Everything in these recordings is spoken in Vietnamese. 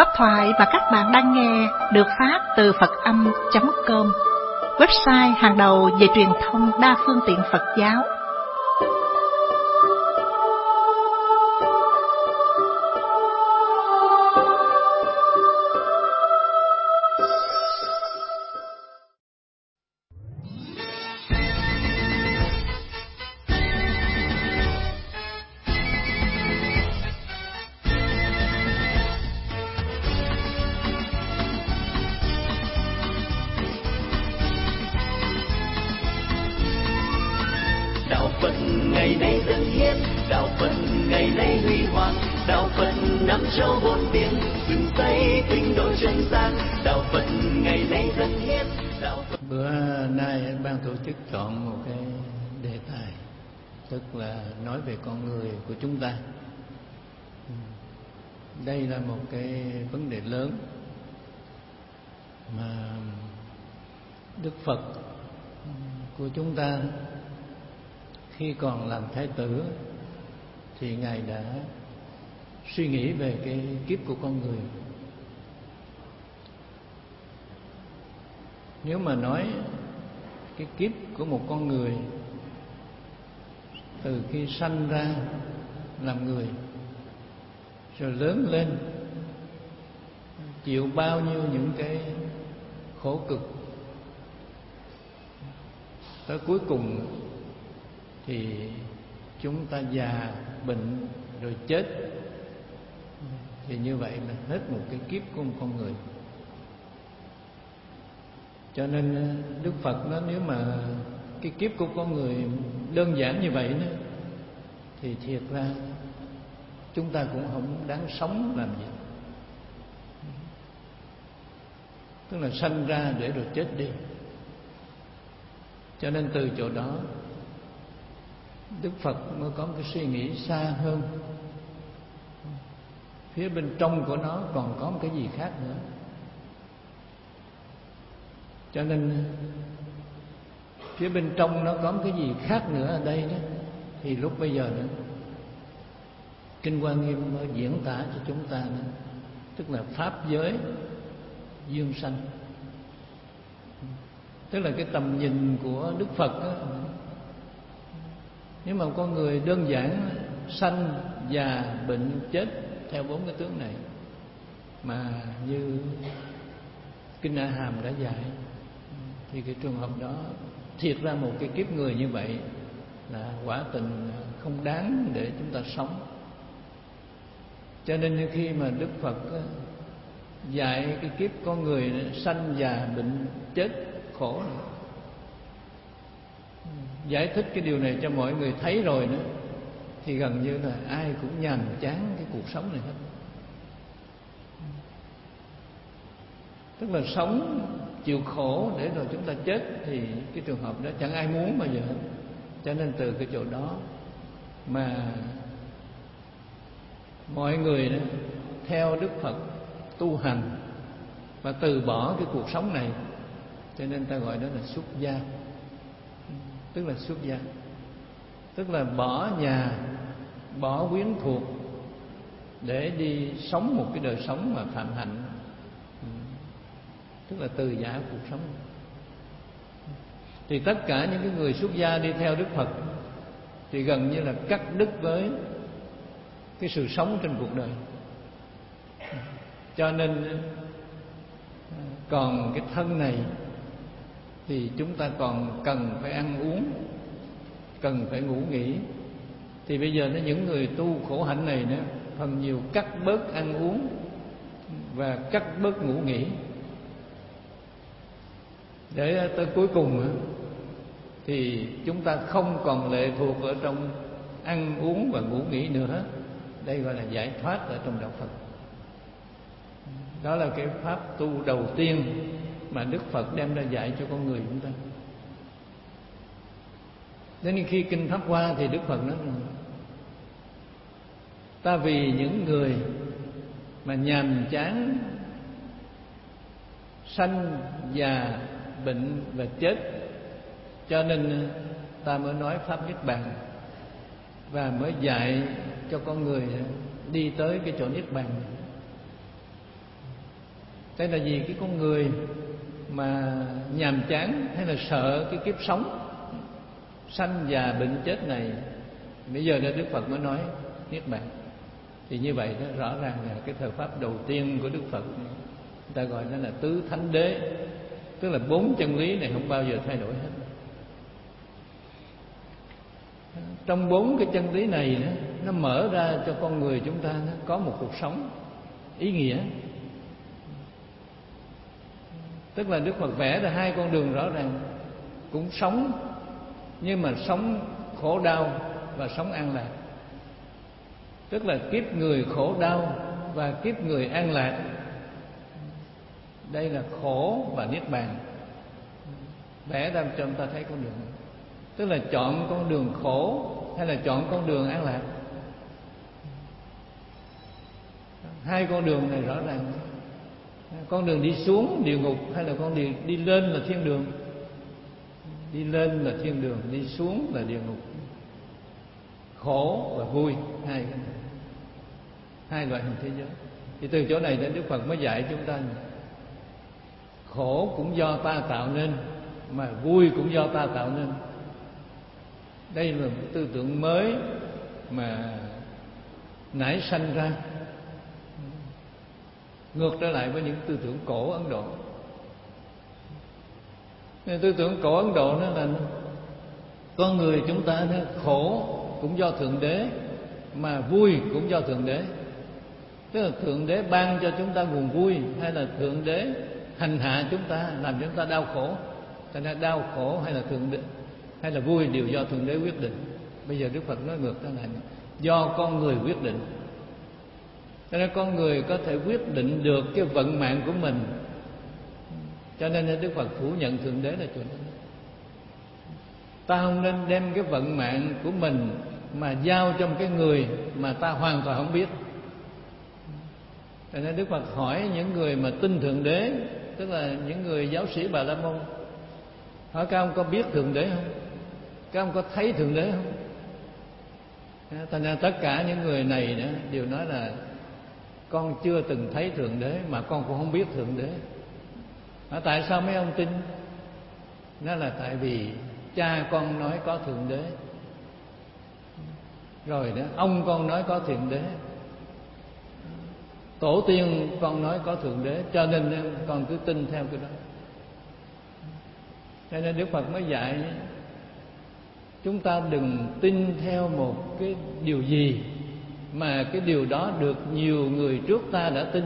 Pháp thoại mà các bạn đang nghe được phát từ Phật Âm.com, website hàng đầu về truyền thông đa phương tiện Phật giáo. Đạo Phật ngày nay dân hiến, đạo Phật ngày nay huy hoàng, đạo Phật năm châu bốn biển, dựng xây tinh độ chân gian, đạo Phật ngày nay dân hiến, đạo Phật. Bữa nay ban tổ chức chọn một cái đề tài, tức là nói về con người của chúng ta. Đây là một cái vấn đề lớn mà Đức Phật của chúng ta khi còn làm Thái tử thì Ngài đã suy nghĩ về cái kiếp của con người. Nếu mà nói cái kiếp của một con người từ khi sanh ra làm người rồi lớn lên chịu bao nhiêu những cái khổ cực, tới cuối cùng thì chúng ta già bệnh rồi chết, thì như vậy là hết một cái kiếp của một con người. Cho nên Đức Phật nói nếu mà cái kiếp của con người đơn giản như vậy nữa, thì thiệt ra chúng ta cũng không đáng sống làm gì. Tức là sanh ra để rồi chết đi. Cho nên từ chỗ đó Đức Phật mới có một cái suy nghĩ xa hơn. Phía bên trong của nó còn có một cái gì khác nữa. Cho nên phía bên trong nó có một cái gì khác nữa ở đây đó, thì lúc bây giờ nữa Kinh Hoa Nghiêm mới diễn tả cho chúng ta nữa, tức là pháp giới dương sanh. Tức là cái tầm nhìn của Đức Phật đó, nếu mà con người đơn giản sanh, già, bệnh, chết theo bốn cái tướng này, mà như Kinh A Hàm đã dạy, thì cái trường hợp đó thiệt ra một cái kiếp người như vậy là quả tình không đáng để chúng ta sống. Cho nên khi mà Đức Phật dạy cái kiếp con người sanh, già, bệnh, chết, khổ này, giải thích cái điều này cho mọi người thấy rồi nữa, thì gần như là ai cũng nhàm chán cái cuộc sống này hết. Tức là sống chịu khổ để rồi chúng ta chết, thì cái trường hợp đó chẳng ai muốn bao giờ hết. Cho nên từ cái chỗ đó mà mọi người đó, theo Đức Phật tu hành và từ bỏ cái cuộc sống này, cho nên ta gọi đó là xuất gia. Tức là xuất gia, tức là bỏ nhà, bỏ quyến thuộc để đi sống một cái đời sống mà phạm hạnh, tức là từ giả cuộc sống. Thì tất cả những cái người xuất gia đi theo Đức Phật thì gần như là cắt đứt với cái sự sống trên cuộc đời. Cho nên còn cái thân này thì chúng ta còn cần phải ăn uống, cần phải ngủ nghỉ. Thì bây giờ những người tu khổ hạnh này nữa, phần nhiều cắt bớt ăn uống và cắt bớt ngủ nghỉ, để tới cuối cùng thì chúng ta không còn lệ thuộc ở trong ăn uống và ngủ nghỉ nữa. Đây gọi là giải thoát ở trong đạo Phật. Đó là cái pháp tu đầu tiên mà Đức Phật đem ra dạy cho con người chúng ta. Đến khi Kinh Pháp Hoa thì Đức Phật nói: ta vì những người mà nhàm chán sanh, già, bệnh và chết, cho nên ta mới nói pháp Niết Bàn, và mới dạy cho con người đi tới cái chỗ Niết Bàn. Đây là vì cái con người mà nhàm chán hay là sợ cái kiếp sống sanh già bệnh chết này, bây giờ Đức Phật mới nói niết bàn. Thì như vậy đó, rõ ràng là cái thời pháp đầu tiên của Đức Phật, người ta gọi nó là tứ thánh đế, tức là 4 chân lý này không bao giờ thay đổi hết. Trong 4 cái chân lý này đó, nó mở ra cho con người chúng ta nó có một cuộc sống ý nghĩa. Tức là Đức Phật vẽ ra 2 con đường rõ ràng, cũng sống nhưng mà sống khổ đau và sống an lạc. Tức là kiếp người khổ đau và kiếp người an lạc. Đây là khổ và niết bàn, vẽ ra cho chúng ta thấy con đường. Tức là chọn con đường khổ hay là chọn con đường an lạc. 2 con đường này rõ ràng. Con đường đi xuống địa ngục hay là con đường đi lên là thiên đường. Đi lên là thiên đường, đi xuống là địa ngục. Khổ và vui, hai loại hình thế giới. Thì từ chỗ này đến Đức Phật mới dạy chúng ta, khổ cũng do ta tạo nên, mà vui cũng do ta tạo nên. Đây là một tư tưởng mới mà nảy sanh ra, ngược trở lại với những tư tưởng cổ Ấn Độ. Tư tưởng cổ Ấn Độ nó là con người chúng ta nó khổ cũng do Thượng Đế, mà vui cũng do Thượng Đế. Tức là Thượng Đế ban cho chúng ta nguồn vui, hay là Thượng Đế hành hạ chúng ta, làm cho chúng ta đau khổ. Cho nên đau khổ hay là Thượng Đế hay là vui đều do Thượng Đế quyết định. Bây giờ Đức Phật nói ngược trở lại, do con người quyết định. Cho nên con người có thể quyết định được cái vận mạng của mình. Cho nên Đức Phật phủ nhận Thượng Đế là chuyện đó. Ta không nên đem cái vận mạng của mình mà giao cho một cái người mà ta hoàn toàn không biết. Cho nên Đức Phật hỏi những người mà tin Thượng Đế, tức là những người giáo sĩ Bà La Môn, hỏi các ông có biết Thượng Đế không? Các ông có thấy Thượng Đế không? Thành ra tất cả những người này đó đều nói là con chưa từng thấy Thượng Đế, mà con cũng không biết Thượng Đế. Tại sao mấy ông tin? Nó là tại vì cha con nói có Thượng Đế, rồi đó ông con nói có Thượng Đế, tổ tiên con nói có Thượng Đế, cho nên con cứ tin theo cái đó. Cho nên Đức Phật mới dạy chúng ta đừng tin theo một cái điều gì mà cái điều đó được nhiều người trước ta đã tin.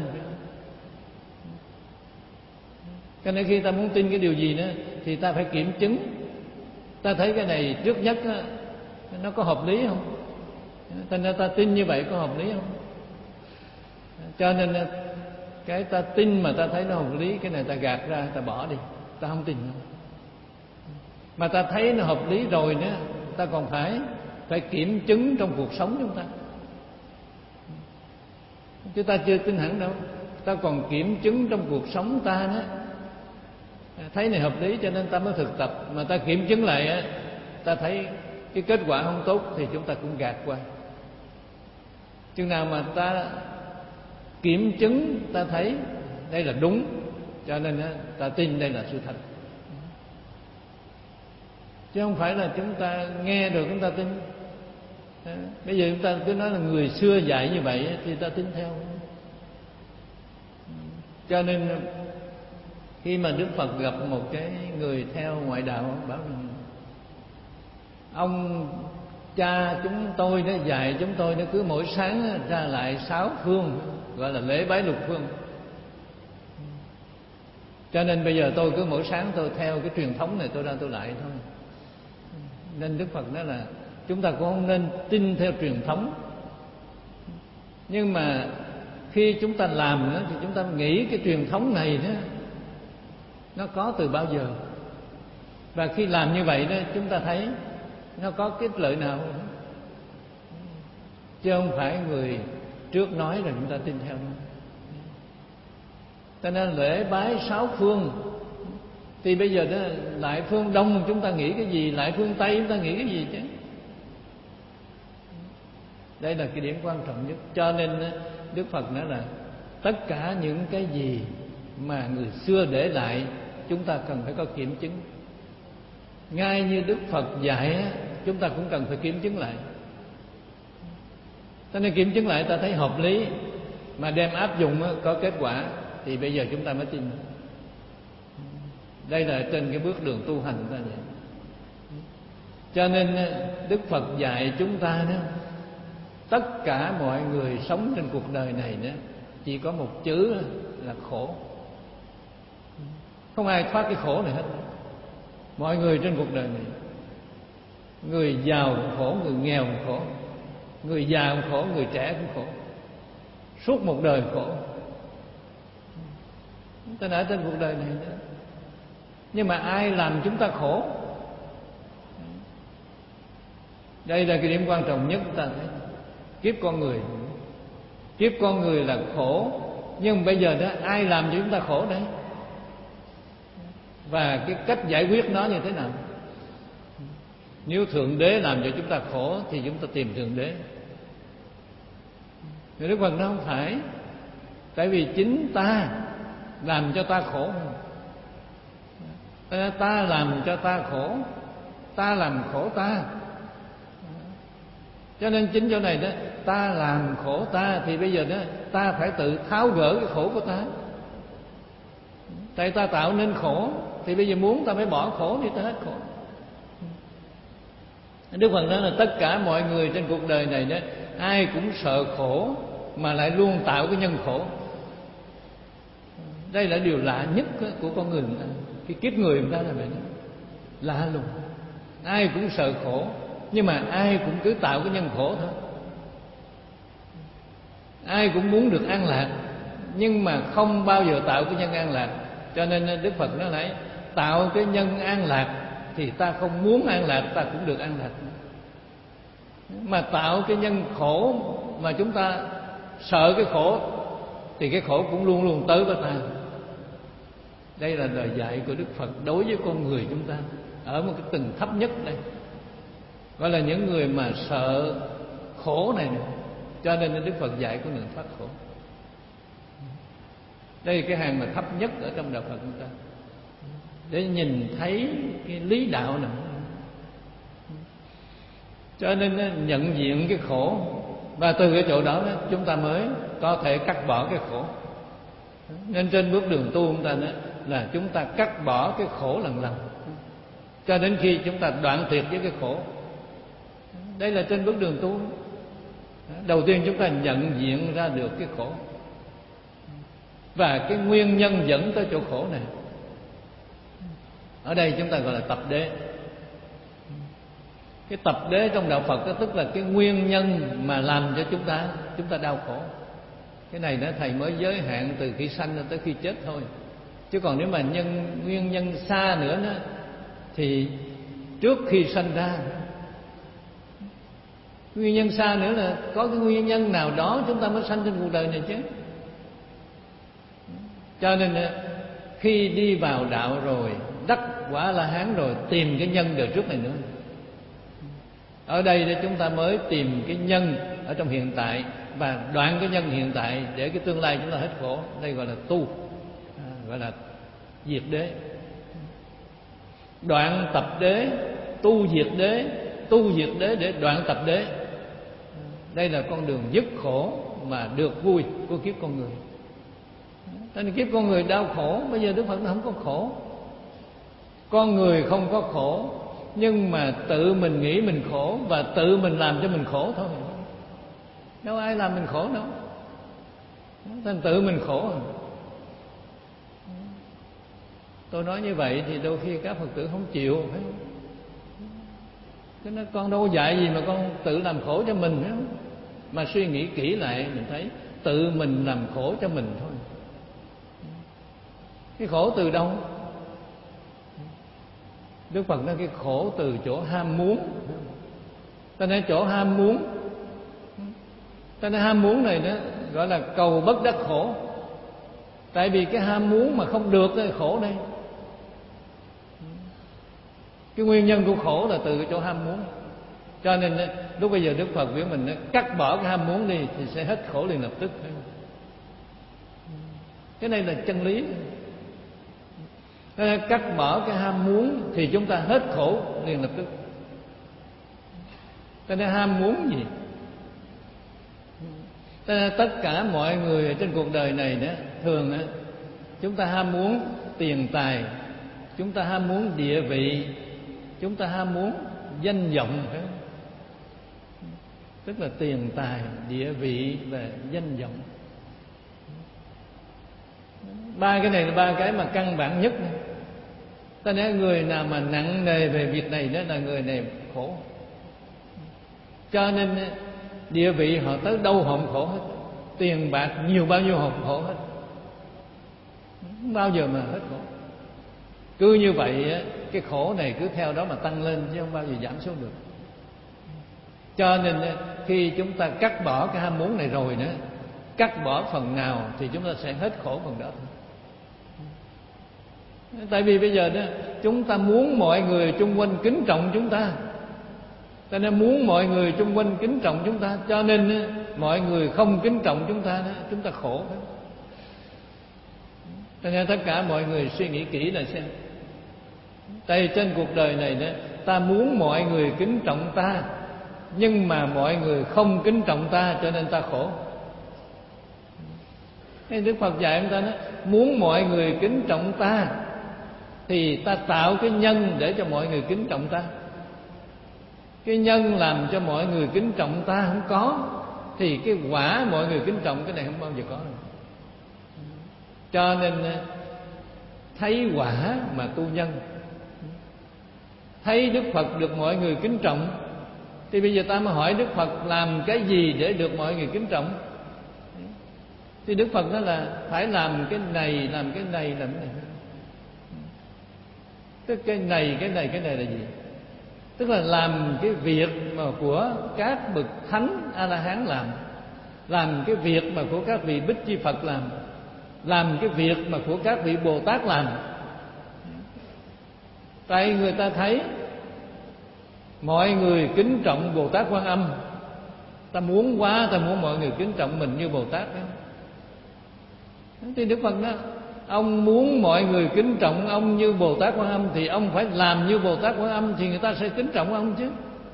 Cho nên khi ta muốn tin cái điều gì nữa thì ta phải kiểm chứng. Ta thấy cái này trước nhất đó, nó có hợp lý không? Thành ra ta tin như vậy có hợp lý không? Cho nên cái ta tin mà ta thấy nó hợp lý, cái này ta gạt ra, ta bỏ đi, ta không tin nữa. Mà ta thấy nó hợp lý rồi nữa, ta còn phải kiểm chứng trong cuộc sống chúng ta. Chứ ta chưa tin hẳn đâu, ta còn kiểm chứng trong cuộc sống ta đó. Thấy này hợp lý cho nên ta mới thực tập, mà ta kiểm chứng lại á, ta thấy cái kết quả không tốt thì chúng ta cũng gạt qua. Chừng nào mà ta kiểm chứng, ta thấy đây là đúng, cho nên ta tin đây là sự thật. Chứ không phải là chúng ta nghe rồi chúng ta tin. Bây giờ chúng ta cứ nói là người xưa dạy như vậy thì ta tin theo. Cho nên khi mà Đức Phật gặp một cái người theo ngoại đạo, bảo rằng ông cha chúng tôi nó dạy chúng tôi nó cứ mỗi sáng ra lại 6 phương, gọi là lễ bái lục phương. Cho nên bây giờ tôi cứ mỗi sáng tôi theo cái truyền thống này, tôi ra tôi lại thôi. Nên Đức Phật nói là chúng ta cũng không nên tin theo truyền thống. Nhưng mà khi chúng ta làm đó, thì chúng ta nghĩ cái truyền thống này đó nó có từ bao giờ. Và khi làm như vậy đó, chúng ta thấy nó có cái lợi nào không? Chứ không phải người trước nói rồi chúng ta tin theo nó. Cho nên lễ bái 6 phương thì bây giờ đó, lại phương Đông chúng ta nghĩ cái gì, lại phương Tây chúng ta nghĩ cái gì chứ. Đây là cái điểm quan trọng nhất. Cho nên Đức Phật nói là tất cả những cái gì mà người xưa để lại, chúng ta cần phải có kiểm chứng. Ngay như Đức Phật dạy, chúng ta cũng cần phải kiểm chứng lại. Cho nên kiểm chứng lại ta thấy hợp lý mà đem áp dụng có kết quả thì bây giờ chúng ta mới tin. Đây là trên cái bước đường tu hành ta vậy. Cho nên Đức Phật dạy chúng ta đó, tất cả mọi người sống trên cuộc đời này đó chỉ có một chữ là khổ. Không ai thoát cái khổ này hết. Mọi người trên cuộc đời này, người giàu cũng khổ, người nghèo cũng khổ, người già cũng khổ, người trẻ cũng khổ. Suốt một đời khổ. Ta đã trên cuộc đời này đó. Nhưng mà ai làm chúng ta khổ? Đây là cái điểm quan trọng nhất chúng ta thấy. Kiếp con người. Kiếp con người là khổ. Nhưng bây giờ đó ai làm cho chúng ta khổ đấy? Và cái cách giải quyết nó như thế nào? Nếu Thượng Đế làm cho chúng ta khổ thì chúng ta tìm Thượng Đế. Nhưng Đức Phật nó không phải. Tại vì chính ta làm cho ta khổ. Ta làm cho ta khổ, ta làm khổ ta. Cho nên chính chỗ này đó, ta làm khổ ta thì bây giờ đó ta phải tự tháo gỡ cái khổ của ta. Tại ta tạo nên khổ thì bây giờ muốn ta phải bỏ khổ thì ta hết khổ. Đức Phật nói là tất cả mọi người trên cuộc đời này đó, ai cũng sợ khổ mà lại luôn tạo cái nhân khổ. Đây là điều lạ nhất của con người ta. Cái kiếp người người ta là vậy đó. Lạ luôn. Ai cũng sợ khổ, nhưng mà ai cũng cứ tạo cái nhân khổ thôi. Ai cũng muốn được an lạc, nhưng mà không bao giờ tạo cái nhân an lạc. Cho nên Đức Phật nói lại, tạo cái nhân an lạc thì ta không muốn an lạc, ta cũng được an lạc. Mà tạo cái nhân khổ mà chúng ta sợ cái khổ thì cái khổ cũng luôn luôn tới với ta. Đây là lời dạy của Đức Phật đối với con người chúng ta ở một cái tầng thấp nhất đây, gọi là những người mà sợ khổ này nữa. Cho nên Đức Phật dạy con đường thoát khổ. Đây là cái hàng mà thấp nhất ở trong đạo Phật chúng ta, để nhìn thấy cái lý đạo này. Cho nên nhận diện cái khổ, và từ cái chỗ đó chúng ta mới có thể cắt bỏ cái khổ. Nên trên bước đường tu chúng ta đó là chúng ta cắt bỏ cái khổ lần lần, cho đến khi chúng ta đoạn tuyệt với cái khổ. Đây là trên bước đường tu. Đầu tiên chúng ta nhận diện ra được cái khổ và cái nguyên nhân dẫn tới chỗ khổ này. Ở đây chúng ta gọi là tập đế. Cái tập đế trong đạo Phật đó, tức là cái nguyên nhân mà làm cho chúng ta đau khổ. Cái này đó thầy mới giới hạn từ khi sanh tới khi chết thôi. Chứ còn nếu mà nguyên nhân xa nữa đó, thì trước khi sanh ra. Nguyên nhân xa nữa là có cái nguyên nhân nào đó chúng ta mới sanh trên cuộc đời này chứ. Cho nên khi đi vào đạo rồi, đắc quả La Hán rồi, tìm cái nhân đời trước này nữa. Ở đây để chúng ta mới tìm cái nhân ở trong hiện tại và đoạn cái nhân hiện tại để cái tương lai chúng ta hết khổ. Đây gọi là tu, gọi là diệt đế. Đoạn tập đế, tu diệt đế, tu diệt đế để đoạn tập đế. Đây là con đường dứt khổ mà được vui của kiếp con người. Cho nên kiếp con người đau khổ. Bây giờ Đức Phật nó không có khổ. Con người không có khổ, nhưng mà tự mình nghĩ mình khổ và tự mình làm cho mình khổ thôi. Đâu ai làm mình khổ đâu. Thành tự mình khổ. Tôi nói như vậy thì đôi khi các Phật tử không chịu, phải không? Cái nói con đâu dạy gì mà con tự làm khổ cho mình, phải không? Mà suy nghĩ kỹ lại mình thấy tự mình làm khổ cho mình thôi. Cái khổ từ đâu? Đức Phật nói cái khổ từ chỗ ham muốn. Ta nói chỗ ham muốn. Ta nói ham muốn này đó gọi là cầu bất đắc khổ. Tại vì cái ham muốn mà không được thì khổ đây. Cái nguyên nhân của khổ là từ cái chỗ ham muốn. Cho nên lúc bây giờ Đức Phật biểu mình cắt bỏ cái ham muốn đi thì sẽ hết khổ liền lập tức. Cái này là chân lý. Cắt bỏ cái ham muốn thì chúng ta hết khổ liền lập tức. Cho nên ham muốn gì? Cho nên tất cả mọi người ở trên cuộc đời này đó, thường đó, chúng ta ham muốn tiền tài, chúng ta ham muốn địa vị, chúng ta ham muốn danh vọng. Tức là tiền tài, địa vị và danh vọng. Ba cái này là ba cái mà căn bản nhất. Ta nói người nào mà nặng nề về việc này đó là người này khổ. Cho nên địa vị họ tới đâu họ cũng khổ hết, tiền bạc nhiều bao nhiêu họ cũng khổ hết, không bao giờ mà hết khổ. Cứ như vậy cái khổ này cứ theo đó mà tăng lên chứ không bao giờ giảm xuống được. Cho nên khi chúng ta cắt bỏ cái ham muốn này rồi nữa, cắt bỏ phần nào thì chúng ta sẽ hết khổ phần đó. Tại vì bây giờ đó chúng ta muốn mọi người chung quanh kính trọng chúng ta, cho nên muốn mọi người chung quanh kính trọng chúng ta, cho nên mọi người không kính trọng chúng ta khổ. Cho nên tất cả mọi người suy nghĩ kỹ là xem. Tại trên cuộc đời này đó, ta muốn mọi người kính trọng ta, nhưng mà mọi người không kính trọng ta, cho nên ta khổ. Đức Phật dạy chúng ta đó, muốn mọi người kính trọng ta thì ta tạo cái nhân để cho mọi người kính trọng ta. Cái nhân làm cho mọi người kính trọng ta không có, thì cái quả mọi người kính trọng cái này không bao giờ có. Cho nên thấy quả mà tu nhân. Thấy Đức Phật được mọi người kính trọng, thì bây giờ ta mới hỏi Đức Phật làm cái gì để được mọi người kính trọng. Thì Đức Phật nói là phải làm cái này, làm cái này, làm cái này. Tức cái này là gì? Tức là làm cái việc mà của các bậc thánh A-la-hán làm cái việc mà của các vị Bích Chi Phật làm cái việc mà của các vị Bồ Tát làm. Tại người ta thấy mọi người kính trọng Bồ Tát Quan Âm, ta muốn mọi người kính trọng mình như Bồ Tát đó. Thì Đức Phật nói ông muốn mọi người kính trọng ông như Bồ Tát Quan Âm thì ông phải làm như Bồ Tát Quan Âm thì người ta sẽ kính trọng ông chứ.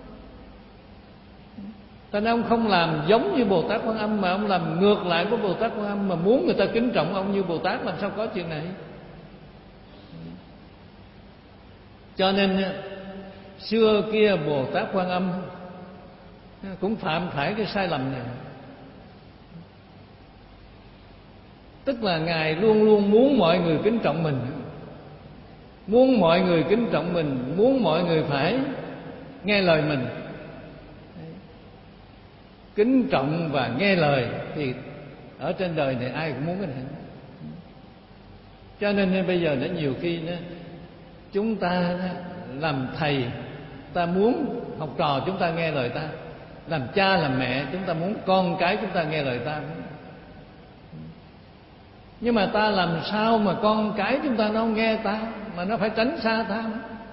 Cho nên ông không làm giống như Bồ Tát Quan Âm, mà ông làm ngược lại của Bồ Tát Quan Âm, mà muốn người ta kính trọng ông như Bồ Tát, làm sao có chuyện này. Cho nên xưa kia Bồ Tát Quan Âm cũng phạm phải cái sai lầm này. Tức là Ngài luôn luôn muốn mọi người kính trọng mình, muốn mọi người kính trọng mình, muốn mọi người phải nghe lời mình. Kính trọng và nghe lời thì ở trên đời này ai cũng muốn cái này. Cho nên bây giờ đã nhiều khi đó, chúng ta làm thầy, ta muốn học trò chúng ta nghe lời ta. Làm cha làm mẹ, chúng ta muốn con cái chúng ta nghe lời ta. Nhưng mà ta làm sao mà con cái chúng ta nó không nghe ta, mà nó phải tránh xa ta.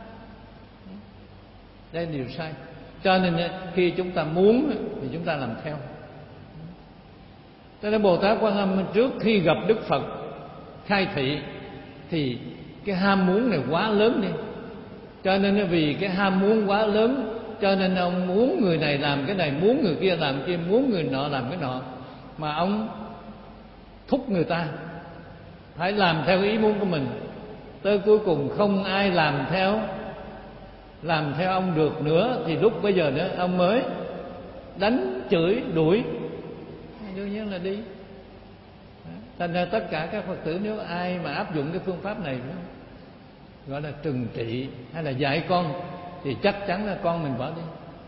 Đây là điều sai. Cho nên khi chúng ta muốn thì chúng ta làm theo. Cho nên Bồ Tát Quan Âm trước khi gặp Đức Phật khai thị thì cái ham muốn này quá lớn đi. Cho nên vì cái ham muốn quá lớn, cho nên ông muốn người này làm cái này, muốn người kia làm kia, muốn người nọ làm cái nọ, mà ông thúc người ta phải làm theo ý muốn của mình. Tới cuối cùng không ai làm theo ông được nữa, thì lúc bây giờ nữa ông mới đánh chửi đuổi, đương nhiên là đi. Thành ra tất cả các Phật tử nếu ai mà áp dụng cái phương pháp này gọi là trừng trị hay là dạy con, thì chắc chắn là con mình bỏ đi.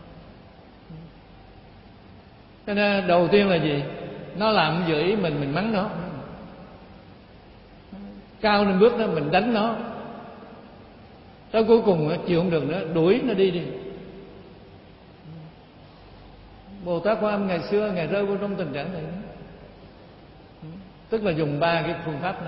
Cho nên đầu tiên là gì? Nó làm vừa ý mình mắng nó, cao lên bước đó mình đánh nó, tới cuối cùng nó chịu không được nữa, đuổi nó đi. Bồ Tát Quan Âm ngày xưa Ngài rơi vào trong tình trạng này, tức là dùng ba cái phương pháp đó: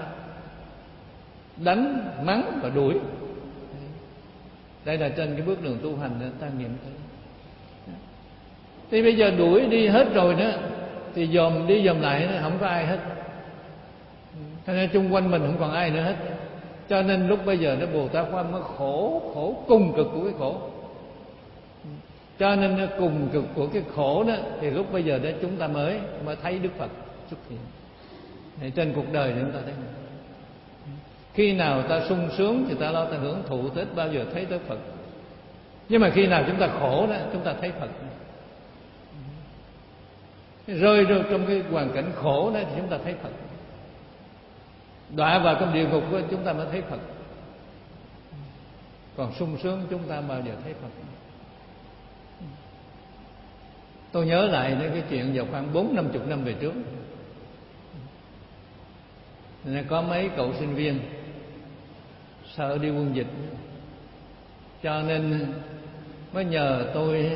đánh, mắng và đuổi. Đây là trên cái bước đường tu hành để ta nghiệm thấy. Thì bây giờ đuổi đi hết rồi đó, thì dòm đi dòm lại không có ai hết. Cho nên chung quanh mình không còn ai nữa hết. Cho nên lúc bây giờ Bồ Tát Quan mới khổ cùng cực của cái khổ. Cho nên cùng cực của cái khổ đó thì lúc bây giờ đó chúng ta mới thấy Đức Phật xuất hiện. Thì trên cuộc đời chúng ta thấy khi nào ta sung sướng thì ta lo ta hưởng thụ, tới bao giờ thấy tới Phật. Nhưng mà khi nào chúng ta khổ đó chúng ta thấy Phật. Rơi trong cái hoàn cảnh khổ đó thì chúng ta thấy Phật. Đọa vào trong địa ngục đó, chúng ta mới thấy Phật. Còn sung sướng chúng ta bao giờ thấy Phật. Tôi nhớ lại cái chuyện vào khoảng 40-50 năm về trước. Nên có mấy cậu sinh viên sợ đi quân dịch, cho nên mới nhờ tôi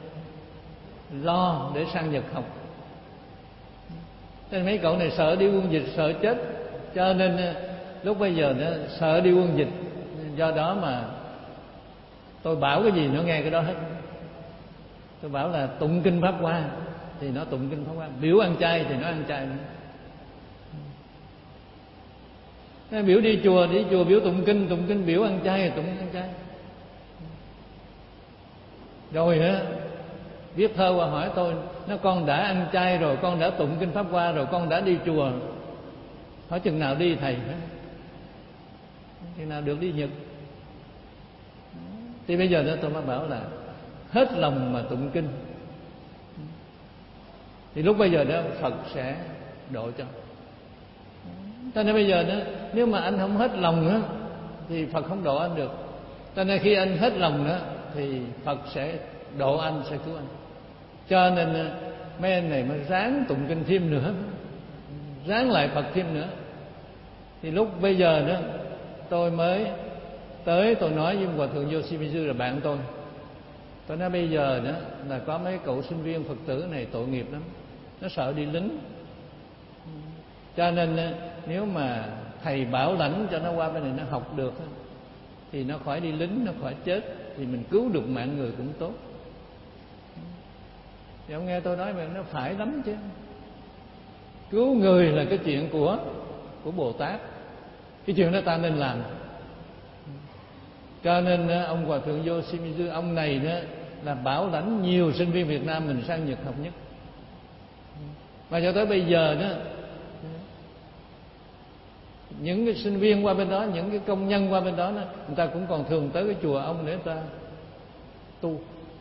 lo để sang Nhật học. Nên mấy cậu này sợ đi quân dịch, sợ chết, cho nên lúc bây giờ nó sợ đi quân dịch. Do đó mà tôi bảo cái gì nó nghe cái đó hết. Tôi bảo là tụng kinh Pháp Hoa thì nó tụng kinh Pháp Hoa, biểu ăn chay thì nó ăn chay. Biểu đi chùa biểu tụng kinh, biểu ăn chay thì tụng ăn chay. Rồi á viết thơ qua hỏi tôi, nó con đã ăn chay rồi, con đã tụng kinh Pháp Hoa rồi, con đã đi chùa, hỏi chừng nào đi thầy? Chừng nào được đi Nhật? Thì bây giờ đó tôi mới bảo là hết lòng mà tụng kinh thì lúc bây giờ đó Phật sẽ độ cho. Cho nên bây giờ đó, nếu mà anh không hết lòng đó, thì Phật không độ anh được. Cho nên khi anh hết lòng đó thì Phật sẽ độ anh, sẽ cứu anh. Cho nên mấy anh này mới ráng tụng kinh thêm nữa, ráng lại Phật thêm nữa. Thì lúc bây giờ đó tôi mới tới, tôi nói với Hòa Thượng Yoshimizu là bạn tôi. Tôi nói bây giờ đó là có mấy cậu sinh viên Phật tử này tội nghiệp lắm, nó sợ đi lính. Cho nên nếu mà thầy bảo lãnh cho nó qua bên này nó học được thì nó khỏi đi lính, nó khỏi chết, thì mình cứu được mạng người cũng tốt. Thì ông nghe tôi nói mà nó phải lắm chứ. Cứu người là cái chuyện của Bồ Tát, cái chuyện đó ta nên làm. Cho nên ông Hòa Thượng Yoshimizu, ông này đó là bảo lãnh nhiều sinh viên Việt Nam mình sang Nhật học nhất. Và cho tới bây giờ đó, những cái sinh viên qua bên đó, những cái công nhân qua bên đó, người ta cũng còn thường tới cái chùa ông để người ta tu.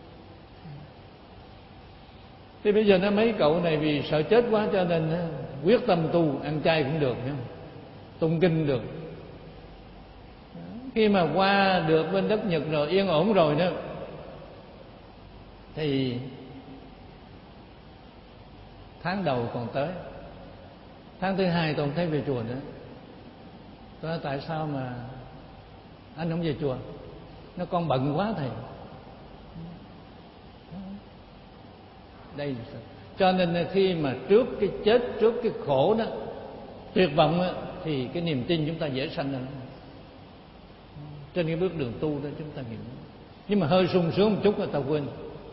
Thì bây giờ mấy cậu này vì sợ chết quá cho nên quyết tâm tu, ăn chay cũng được, tụng kinh được. Khi mà qua được bên đất Nhật rồi, yên ổn rồi đó, thì tháng đầu còn tới, tháng thứ hai tôi không thấy về chùa nữa. Tôi nói tại sao mà anh không về chùa? Nó con bận quá thầy. Đây cho nên khi mà trước cái chết, trước cái khổ đó, tuyệt vọng đó, thì cái niềm tin chúng ta dễ sanh lên. Trên cái bước đường tu đó chúng ta hiểu. Nhưng mà hơi sung sướng một chút người ta quên.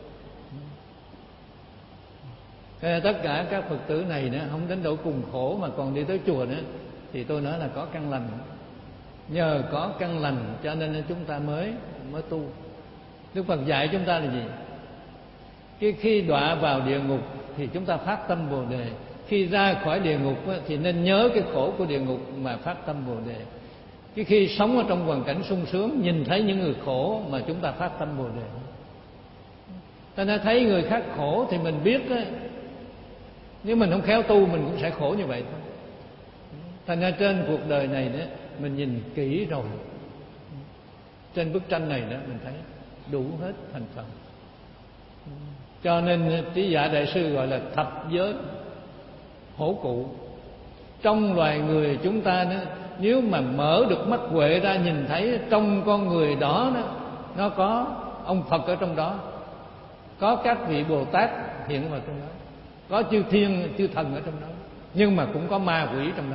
Tất cả các Phật tử này nữa không đến độ cùng khổ mà còn đi tới chùa nữa, thì tôi nói là có căn lành. Nhờ có căn lành cho nên chúng ta mới tu. Đức Phật dạy chúng ta là gì? Khi đọa vào địa ngục thì chúng ta phát tâm Bồ Đề. Khi ra khỏi địa ngục thì nên nhớ cái khổ của địa ngục mà phát tâm Bồ Đề. Khi sống ở trong hoàn cảnh sung sướng, nhìn thấy những người khổ mà chúng ta phát tâm Bồ Đề. Ta đã thấy người khác khổ thì mình biết đó, nếu mình không khéo tu mình cũng sẽ khổ như vậy thôi. Thành ra trên cuộc đời này đó, mình nhìn kỹ rồi, trên bức tranh này đó mình thấy đủ hết thành phần. Cho nên Trí Giả Đại Sư gọi là thập giới hổ cụ. Trong loài người chúng ta đó, nếu mà mở được mắt huệ ra nhìn thấy trong con người đó, nó có ông Phật ở trong đó, có các vị Bồ Tát hiện vào trong đó, có chư thiên chư thần ở trong đó, nhưng mà cũng có ma quỷ trong đó.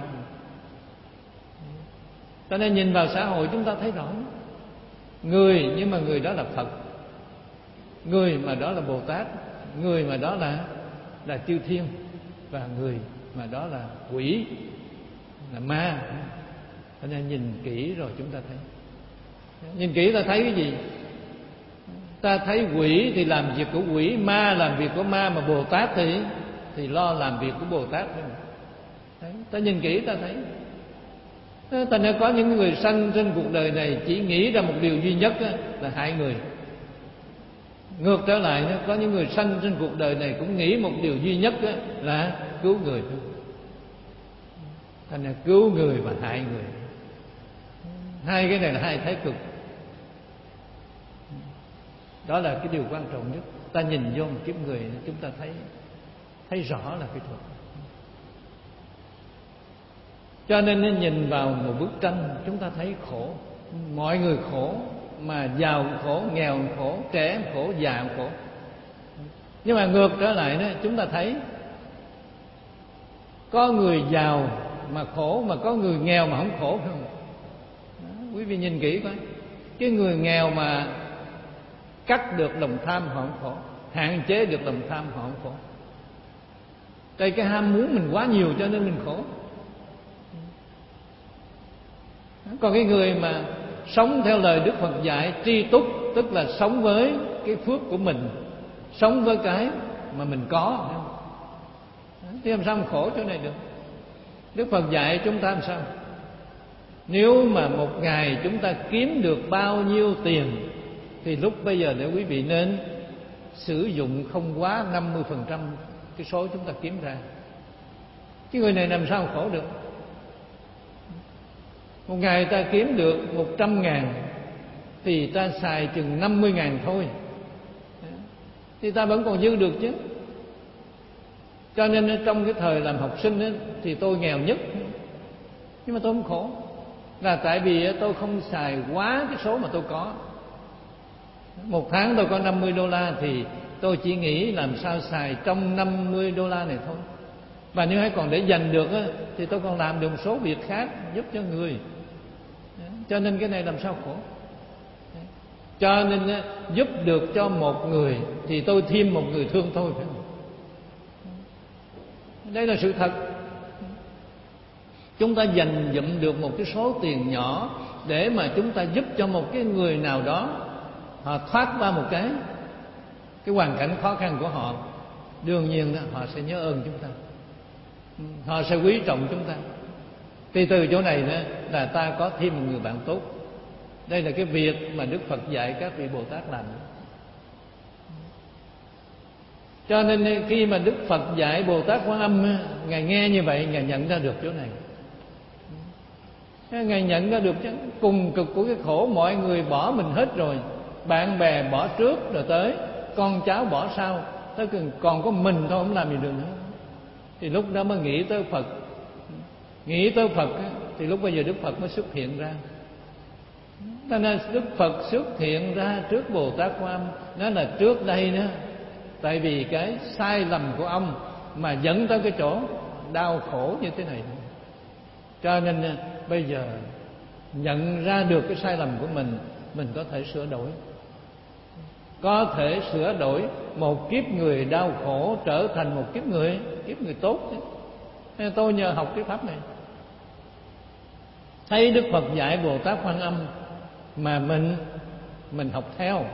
Cho nên nhìn vào xã hội chúng ta thấy rõ người, nhưng mà người đó là Phật, người mà đó là Bồ Tát, người mà đó là chư thiên, và người mà đó là quỷ. là ma. Cho nên nhìn kỹ rồi chúng ta thấy. Nhìn kỹ ta thấy cái gì? Ta thấy quỷ thì làm việc của quỷ, ma làm việc của ma, mà Bồ Tát thì lo làm việc của Bồ Tát. Đấy, ta nhìn kỹ ta thấy. Ta nên có những người sanh trên cuộc đời này chỉ nghĩ ra một điều duy nhất là hại người. Ngược trở lại, có những người sanh trên cuộc đời này cũng nghĩ một điều duy nhất là cứu người. Thành ra cứu người và hại người, hai cái này là hai thái cực. Đó là cái điều quan trọng nhất. Ta nhìn vô một kiếp người, chúng ta thấy rõ là cái thuật. Cho nên nhìn vào một bức tranh, chúng ta thấy khổ. Mọi người khổ, mà giàu cũng khổ, nghèo cũng khổ, trẻ cũng khổ, già cũng khổ. Nhưng mà ngược trở lại đó, chúng ta thấy có người giàu mà khổ, mà có người nghèo mà không khổ, phải không? Đó, quý vị nhìn kỹ coi. Cái người nghèo mà cắt được lòng tham họ không khổ, hạn chế được lòng tham họ không khổ. Tại cái ham muốn mình quá nhiều cho nên mình khổ. Còn cái người mà sống theo lời Đức Phật dạy, tri túc, tức là sống với cái phước của mình, sống với cái mà mình có, thì làm sao mà khổ chỗ này được? Đức Phật dạy chúng ta làm sao? Nếu mà một ngày chúng ta kiếm được bao nhiêu tiền thì lúc bây giờ để quý vị nên sử dụng không quá 50% cái số chúng ta kiếm ra. Cái người này làm sao mà khổ được? Một ngày ta kiếm được 100.000 thì ta xài chừng 50.000 thôi, thì ta vẫn còn dư được chứ. Cho nên trong cái thời làm học sinh ấy, thì tôi nghèo nhất, nhưng mà tôi không khổ, là tại vì tôi không xài quá cái số mà tôi có. Một tháng tôi có $50 thì tôi chỉ nghĩ làm sao xài trong $50 này thôi. Và nếu hay còn để dành được thì tôi còn làm được một số việc khác giúp cho người. Cho nên cái này làm sao khổ? Cho nên giúp được cho một người thì tôi thêm một người thương tôi, phải không? Đây là sự thật. Chúng ta dành dụm được một cái số tiền nhỏ để mà chúng ta giúp cho một cái người nào đó họ thoát qua một cái hoàn cảnh khó khăn của họ, đương nhiên họ sẽ nhớ ơn chúng ta, họ sẽ quý trọng chúng ta. Thì từ chỗ này là ta có thêm một người bạn tốt. Đây là cái việc mà Đức Phật dạy các vị Bồ Tát làm. Cho nên khi mà Đức Phật dạy Bồ Tát Quan Âm, Ngài nghe như vậy, Ngài nhận ra được chỗ này. Ngài nhận ra được chứ, cùng cực của cái khổ, mọi người bỏ mình hết rồi, bạn bè bỏ trước rồi tới, con cháu bỏ sau, tới còn có mình thôi, không làm gì được nữa. Thì lúc đó mới nghĩ tới Phật. Nghĩ tới Phật thì lúc bây giờ Đức Phật mới xuất hiện ra. Cho nên Đức Phật xuất hiện ra trước Bồ Tát Quan Âm. Nó là trước đây nữa, tại vì cái sai lầm của ông mà dẫn tới cái chỗ đau khổ như thế này. Cho nên bây giờ nhận ra được cái sai lầm của mình có thể sửa đổi. Có thể sửa đổi một kiếp người đau khổ trở thành một kiếp người tốt chứ. Nên tôi nhờ học cái pháp này, thấy Đức Phật dạy Bồ Tát Quan Âm mà mình học theo.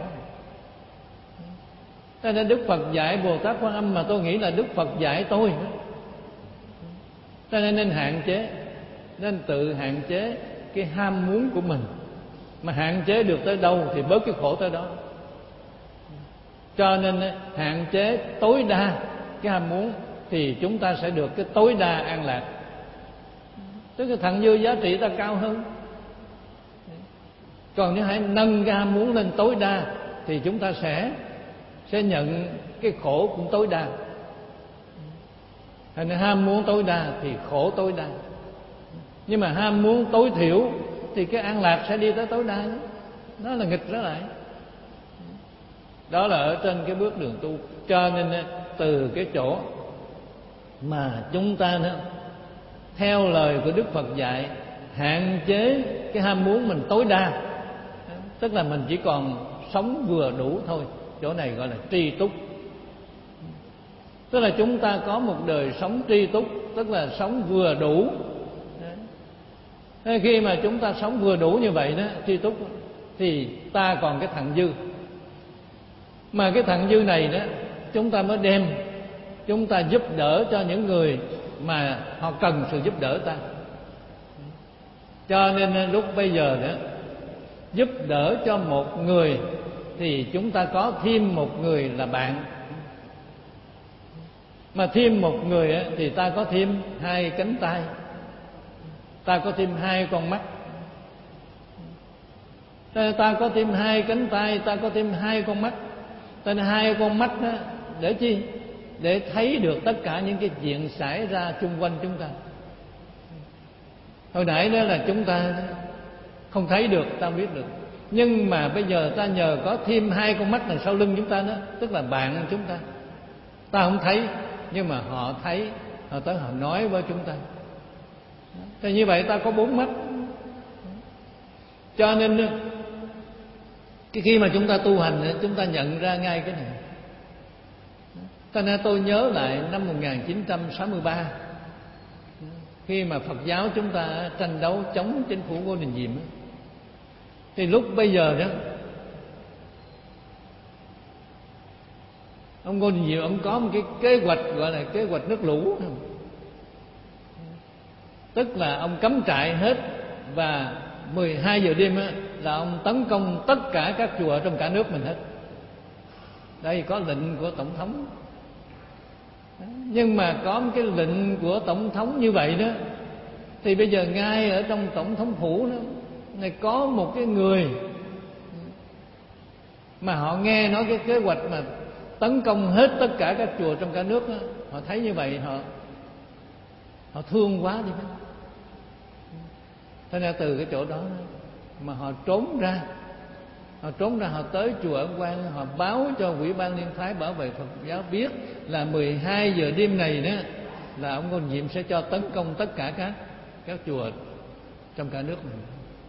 Cho nên Đức Phật dạy Bồ Tát Quan Âm mà tôi nghĩ là Đức Phật dạy tôi. Cho nên hạn chế, nên tự hạn chế cái ham muốn của mình. Mà hạn chế được tới đâu thì bớt cái khổ tới đó. Cho nên hạn chế tối đa cái ham muốn thì chúng ta sẽ được cái tối đa an lạc. Tức là thặng dư giá trị ta cao hơn. Còn nếu hãy nâng cái ham muốn lên tối đa thì chúng ta sẽ nhận cái khổ cũng tối đa. Thành ham muốn tối đa thì khổ tối đa. Nhưng mà ham muốn tối thiểu thì cái an lạc sẽ đi tới tối đa. Đó là nghịch trở lại. Đó là ở trên cái bước đường tu. Cho nên từ cái chỗ mà chúng ta theo lời của Đức Phật dạy, hạn chế cái ham muốn mình tối đa, tức là mình chỉ còn sống vừa đủ thôi. Chỗ này gọi là tri túc. Tức là chúng ta có một đời sống tri túc, tức là sống vừa đủ. Thế khi mà chúng ta sống vừa đủ như vậy đó, tri túc, thì ta còn cái thặng dư. Mà cái thặng dư này đó, chúng ta mới đem, chúng ta giúp đỡ cho những người mà họ cần sự giúp đỡ ta. Cho nên lúc bây giờ đó, giúp đỡ cho một người thì chúng ta có thêm một người là bạn. Mà thêm một người thì ta có thêm 2 cánh tay, ta có thêm 2 con mắt, ta có thêm 2 cánh tay, ta có thêm 2 con mắt. Ta nói 2 con mắt đó để chi? Để thấy được tất cả những cái chuyện xảy ra xung quanh chúng ta. Hồi nãy đó là chúng ta không thấy được, ta không biết được. Nhưng mà bây giờ ta nhờ có thêm 2 con mắt đằng sau lưng chúng ta đó, tức là bạn chúng ta. Ta không thấy, nhưng mà họ thấy, họ tới họ nói với chúng ta. Thì như vậy ta có 4 mắt. Cho nên khi mà chúng ta tu hành, chúng ta nhận ra ngay cái này. Cho nên tôi nhớ lại năm 1963, khi mà Phật giáo chúng ta tranh đấu chống chính phủ Ngô Đình Diệm, thì lúc bây giờ đó, ông Ngô Đình Diệm ông có một cái kế hoạch gọi là kế hoạch nước lũ. Tức là ông cắm trại hết, và 12 giờ đêm là ông tấn công tất cả các chùa trong cả nước mình hết. Đây có lệnh của Tổng thống. Nhưng mà có một cái lệnh của Tổng thống như vậy đó, thì bây giờ ngay ở trong Tổng thống phủ đó, này có một cái người mà họ nghe nói cái kế hoạch mà tấn công hết tất cả các chùa trong cả nước đó, họ thấy như vậy họ thương quá đi. Thế nên từ cái chỗ đó mà họ trốn ra, họ tới chùa Ấn Quang, họ báo cho Ủy ban Liên Thái Bảo vệ Phật giáo biết là 12 giờ đêm này đó là ông Ngô Đình Diệm sẽ cho tấn công tất cả các chùa trong cả nước này.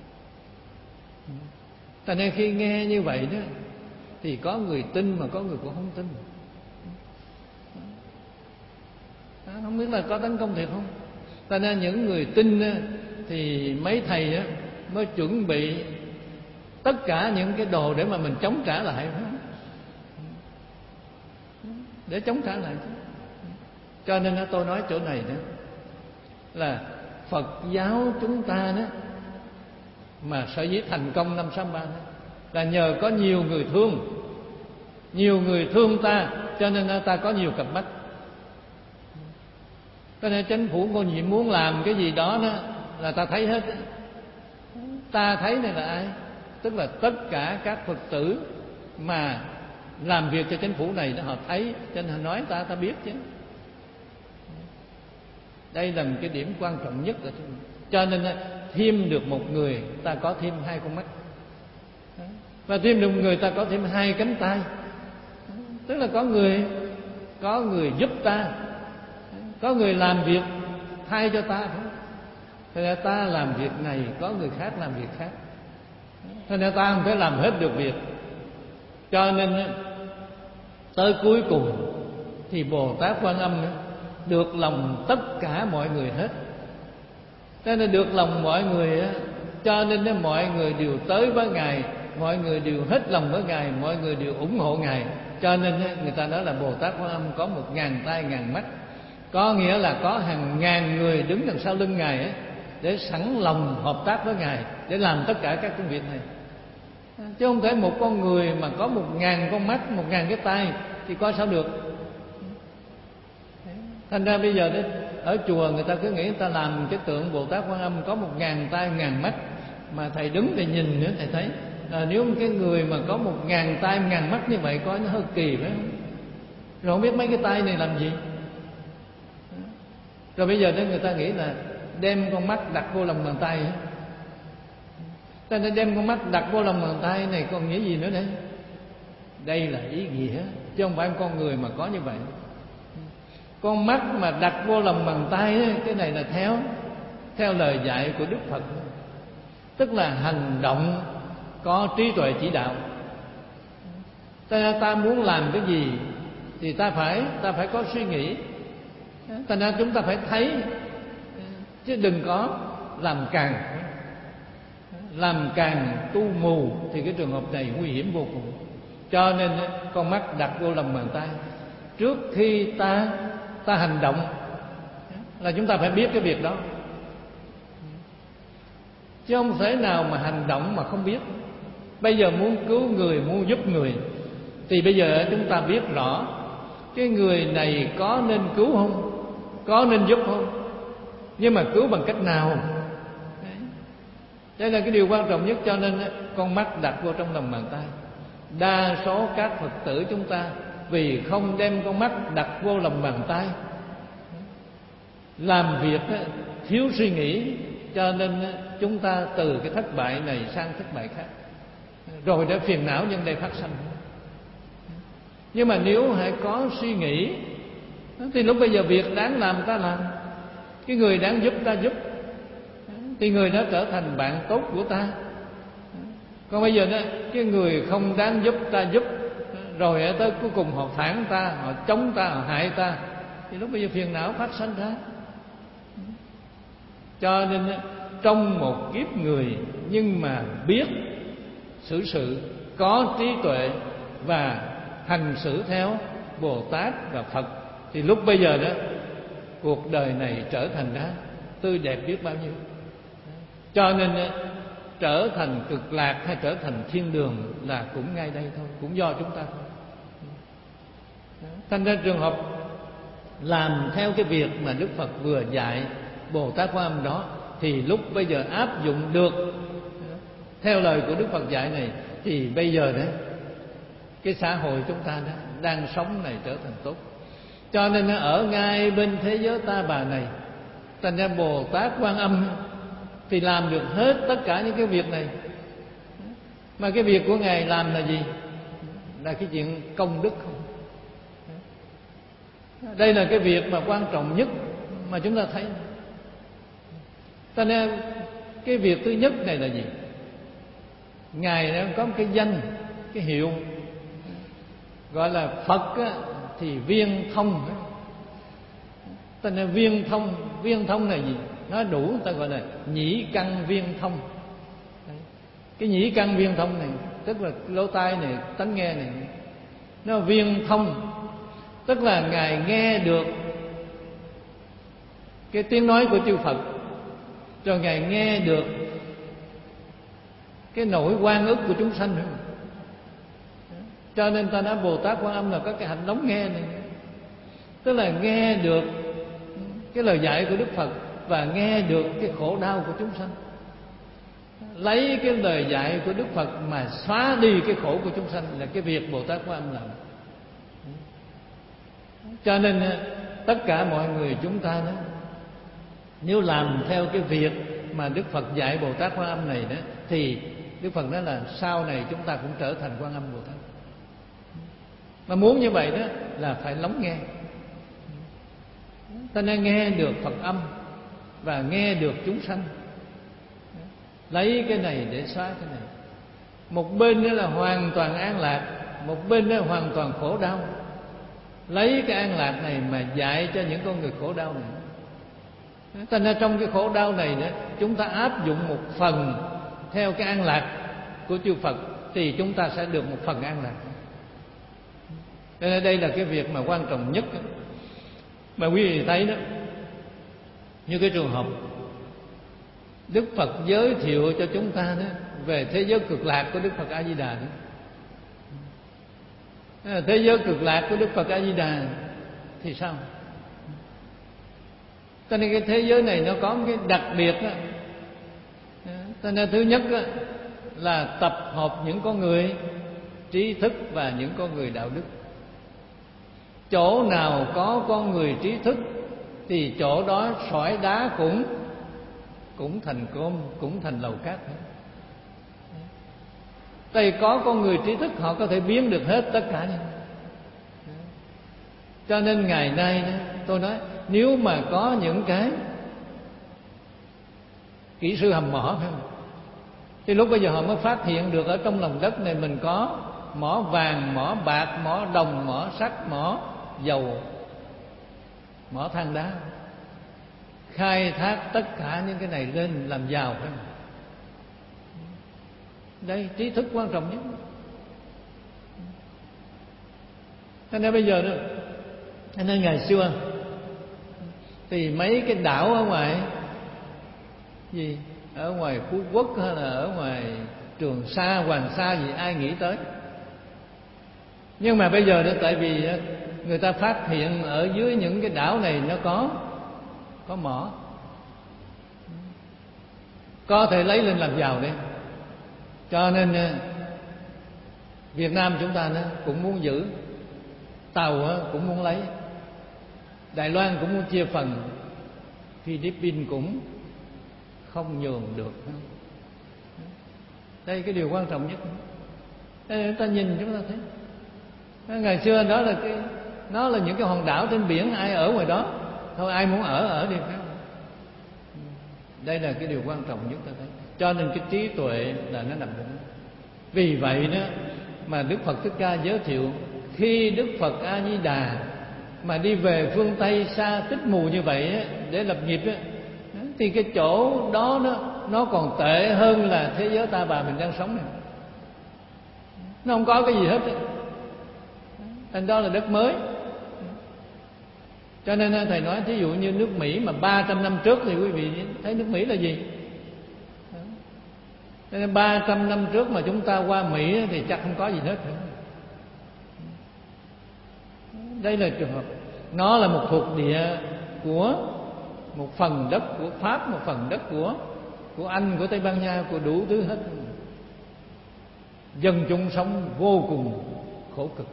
Cho nên khi nghe như vậy đó, thì có người tin mà có người cũng không tin. Không biết là có tấn công thiệt không. Cho nên những người tin đó, thì mấy thầy đó mới chuẩn bị tất cả những cái đồ để mà mình chống trả lại, để chống trả lại. Cho nên tôi nói chỗ này đó là Phật giáo chúng ta đó mà sở dĩ thành công năm 63 đó, là nhờ có nhiều người thương ta, cho nên ta có nhiều cặp mắt. Cho nên chính phủ Ngô Nhiệm muốn làm cái gì đó đó là ta thấy hết. Ta thấy này là ai? Tức là tất cả các Phật tử mà làm việc cho chính phủ này đó, họ thấy, cho nên họ nói ta biết chứ. Đây là một cái điểm quan trọng nhất. Cho nên thêm được một người, ta có thêm 2 con mắt, và thêm được một người, ta có thêm 2 cánh tay. Tức là có người giúp ta, có người làm việc thay cho ta. Thế nên ta làm việc này, có người khác làm việc khác. Thế nên ta không thể làm hết được việc. Cho nên tới cuối cùng thì Bồ Tát Quan Âm được lòng tất cả mọi người hết. Cho nên được lòng mọi người, cho nên mọi người đều tới với Ngài, mọi người đều hết lòng với Ngài, mọi người đều ủng hộ Ngài. Cho nên người ta nói là Bồ Tát Quan Âm có 1000 tay 1000 mắt. Có nghĩa là có hàng ngàn người đứng đằng sau lưng Ngài để sẵn lòng hợp tác với Ngài để làm tất cả các công việc này. Chứ không thể một con người mà có 1000 con mắt, 1000 cái tay thì coi sao được. Thành ra bây giờ đấy, ở chùa người ta cứ nghĩ người ta làm cái tượng Bồ Tát Quan Âm có 1000 tay 1000 mắt, mà thầy đứng thầy nhìn nữa thầy thấy nếu cái người mà có 1000 tay 1000 mắt như vậy coi nó hơi kỳ phải không? Rồi không biết mấy cái tay này làm gì. Rồi bây giờ người ta nghĩ là đem con mắt đặt vô lòng bàn tay. Ta nên đem con mắt đặt vô lòng bàn tay này còn nghĩa gì nữa đây? Đây là ý nghĩa, chứ không phải con người mà có như vậy. Con mắt mà đặt vô lòng bàn tay, cái này là theo lời dạy của Đức Phật. Tức là hành động có trí tuệ chỉ đạo. Ta muốn làm cái gì thì ta phải có suy nghĩ. Thành ra chúng ta phải thấy, chứ đừng có làm càng tu mù thì cái trường hợp này nguy hiểm vô cùng. Cho nên con mắt đặt vô lòng bàn tay, trước khi ta hành động là chúng ta phải biết cái việc đó, chứ không thể nào mà hành động mà không biết. Bây giờ muốn cứu người, muốn giúp người, thì bây giờ chúng ta biết rõ cái người này có nên cứu không, có nên giúp không, nhưng mà cứu bằng cách nào. Đây là cái điều quan trọng nhất. Cho nên con mắt đặt vô trong lòng bàn tay. Đa số các Phật tử chúng ta vì không đem con mắt đặt vô lòng bàn tay, làm việc thiếu suy nghĩ, cho nên chúng ta từ cái thất bại này sang thất bại khác, rồi đã phiền não nhân đây phát sanh. Nhưng mà nếu hãy có suy nghĩ thì lúc bây giờ việc đáng làm ta làm, cái người đáng giúp ta giúp, thì người đó trở thành bạn tốt của ta. Còn bây giờ đó, cái người không đáng giúp ta giúp, rồi tới cuối cùng họ phản ta, họ chống ta, họ hại ta, thì lúc bây giờ phiền não phát sanh ra. Cho nên trong một kiếp người nhưng mà biết xử sự, có trí tuệ và hành xử theo Bồ Tát và Phật, thì lúc bây giờ đó cuộc đời này trở thành ra tươi đẹp biết bao nhiêu. Cho nên trở thành cực lạc hay trở thành thiên đường là cũng ngay đây thôi, cũng do chúng ta thôi. Thành ra trường hợp làm theo cái việc mà Đức Phật vừa dạy Bồ Tát Quan Âm đó, thì lúc bây giờ áp dụng được theo lời của Đức Phật dạy này, thì bây giờ đó cái xã hội chúng ta đó đang sống này trở thành tốt. Cho nên ở ngay bên thế giới ta bà này, thành ra Bồ Tát Quan Âm thì làm được hết tất cả những cái việc này. Mà cái việc của Ngài làm là gì? Là cái chuyện công đức không? Đây là cái việc mà quan trọng nhất mà chúng ta thấy. Cho nên cái việc thứ nhất này là gì? Ngài đã có một cái danh, cái hiệu gọi là Phật á, thì viên thông. Cho nên viên thông là gì? Nói đủ, người ta gọi là nhĩ căn viên thông. Cái nhĩ căn viên thông này tức là lỗ tai này, tánh nghe này, nó viên thông, tức là Ngài nghe được cái tiếng nói của chư Phật, rồi Ngài nghe được cái nỗi oan ức của chúng sanh. Cho nên ta nói Bồ Tát Quan Âm là có cái hạnh lắng nghe này, tức là nghe được cái lời dạy của Đức Phật và nghe được cái khổ đau của chúng sanh, lấy cái lời dạy của Đức Phật mà xóa đi cái khổ của chúng sanh, là cái việc Bồ Tát Quan Âm làm. Cho nên tất cả mọi người chúng ta đó, nếu làm theo cái việc mà Đức Phật dạy Bồ Tát Quan Âm này đó, thì Đức Phật nói là sau này chúng ta cũng trở thành Quan Âm Bồ Tát. Mà muốn như vậy đó là phải lắng nghe. Ta nên nghe được Phật âm và nghe được chúng sanh, lấy cái này để xóa cái này. Một bên đó là hoàn toàn an lạc, một bên đó là hoàn toàn khổ đau. Lấy cái an lạc này mà dạy cho những con người khổ đau này. Thành ra trong cái khổ đau này đó, chúng ta áp dụng một phần theo cái an lạc của chư Phật, thì chúng ta sẽ được một phần an lạc. Nên đây là cái việc mà quan trọng nhất. Mà quý vị thấy đó, như cái trường hợp Đức Phật giới thiệu cho chúng ta đó về thế giới cực lạc của Đức Phật A Di Đà đó. Thế giới cực lạc của Đức Phật A Di Đà thì sao? Cho nên cái thế giới này nó có một cái đặc biệt đó. Cho nên thứ nhất đó, là tập hợp những con người trí thức và những con người đạo đức. Chỗ nào có con người trí thức thì chỗ đó sỏi đá cũng thành cơm, cũng thành lầu cát. Tại có con người trí thức họ có thể biến được hết tất cả. Cho nên ngày nay tôi nói, nếu mà có những cái kỹ sư hầm mỏ phải không, thì lúc bây giờ họ mới phát hiện được ở trong lòng đất này mình có mỏ vàng, mỏ bạc, mỏ đồng, mỏ sắt, mỏ dầu, mỏ than đá. khai thác tất cả những cái này lên làm giàu phải không? Đây trí thức quan trọng nhất. Cho nên bây giờ đó, cho nên ngày xưa thì mấy cái đảo ở ngoài gì, ở ngoài Phú Quốc hay là ở ngoài Trường Sa, Hoàng Sa gì ai nghĩ tới. Nhưng mà bây giờ đó, tại vì người ta phát hiện ở dưới những cái đảo này nó có mỏ, có thể lấy lên làm giàu đấy. Cho nên Việt Nam chúng ta cũng muốn giữ, Tàu cũng muốn lấy, Đài Loan cũng muốn chia phần, Philippines cũng không nhường được. Đây cái điều quan trọng nhất. Đây chúng ta nhìn chúng ta thấy ngày xưa đó là nó là những cái hòn đảo trên biển, ai ở ngoài đó thôi, ai muốn ở đi, phải không? Đây là cái điều quan trọng nhất ta thấy. Cho nên cái trí tuệ là nó nằm trong đó. Vì vậy đó mà Đức Phật Thích Ca giới thiệu, khi Đức Phật A Di Đà mà đi về phương Tây xa tích mù như vậy để lập nghiệp thì cái chỗ đó nó còn tệ hơn là thế giới ta bà mình đang sống này. Nó không có cái gì hết. Thành đó là đất mới. Cho nên thầy nói thí dụ như nước Mỹ mà 300 năm trước thì quý vị thấy nước Mỹ là gì? Cho nên 300 năm trước mà chúng ta qua Mỹ thì chắc không có gì hết. Đây là trường hợp. Nó là một thuộc địa của một phần đất của Pháp, một phần đất của Anh, của Tây Ban Nha, của đủ thứ hết. Dân chúng sống vô cùng khổ cực.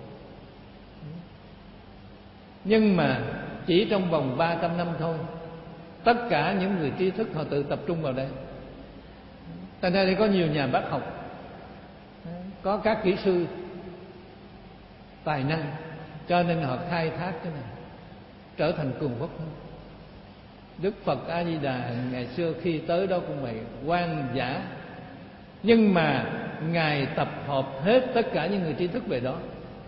Nhưng mà chỉ trong vòng 300 năm thôi, tất cả những người trí thức họ tự tập trung vào đây. Thành ra đây có nhiều nhà bác học, có các kỹ sư tài năng, cho nên họ khai thác cái này trở thành cường quốc. Đức Phật A Di Đà ngày xưa khi tới đó cũng vậy, hoang dã, nhưng mà Ngài tập hợp hết tất cả những người trí thức về đó.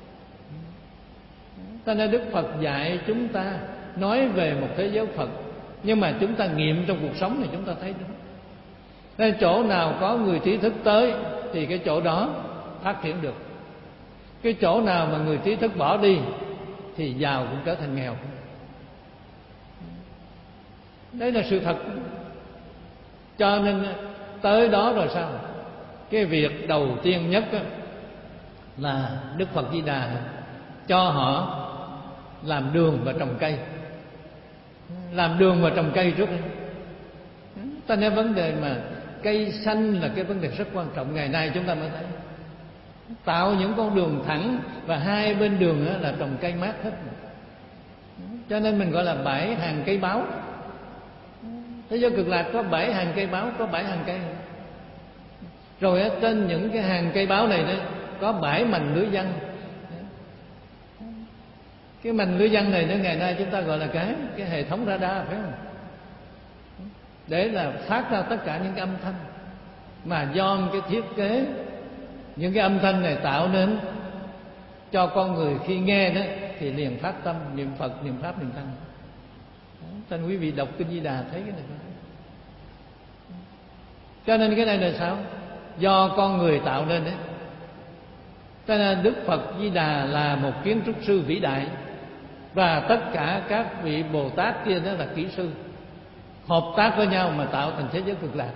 Cho nên Đức Phật dạy chúng ta nói về một thế giới Phật, nhưng mà chúng ta nghiệm trong cuộc sống thì chúng ta thấy đúng. Nên chỗ nào có người trí thức tới thì cái chỗ đó phát triển được. Cái chỗ nào mà người trí thức bỏ đi thì giàu cũng trở thành nghèo. Đấy là sự thật. Cho nên tới đó rồi sao? Cái việc đầu tiên nhất là Đức Phật Di Đà cho họ làm đường và trồng cây. Làm đường và trồng cây trước. Ta nói vấn đề mà cây xanh là cái vấn đề rất quan trọng. Ngày nay chúng ta mới thấy tạo những con đường thẳng và hai bên đường là trồng cây mát hết. Cho nên mình gọi là 7 hàng cây báo. Thế giới Cực Lạc có 7 hàng cây báo, có 7 hàng cây. Rồi trên những cái hàng cây báo này có 7 mành lưới văn. Cái mành lưới văn này ngày nay chúng ta gọi là cái hệ thống radar, phải không? Để là phát ra tất cả những cái âm thanh mà do cái thiết kế những cái âm thanh này tạo nên cho con người khi nghe đó thì liền phát tâm niệm Phật, niệm Pháp, niệm Tăng. Nên quý vị đọc kinh Di Đà thấy cái này. Cho nên cái này là sao? Do con người tạo nên đấy. Cho nên Đức Phật Di Đà là một kiến trúc sư vĩ đại, và tất cả các vị Bồ Tát kia đó là kỹ sư, hợp tác với nhau mà tạo thành thế giới Cực Lạc.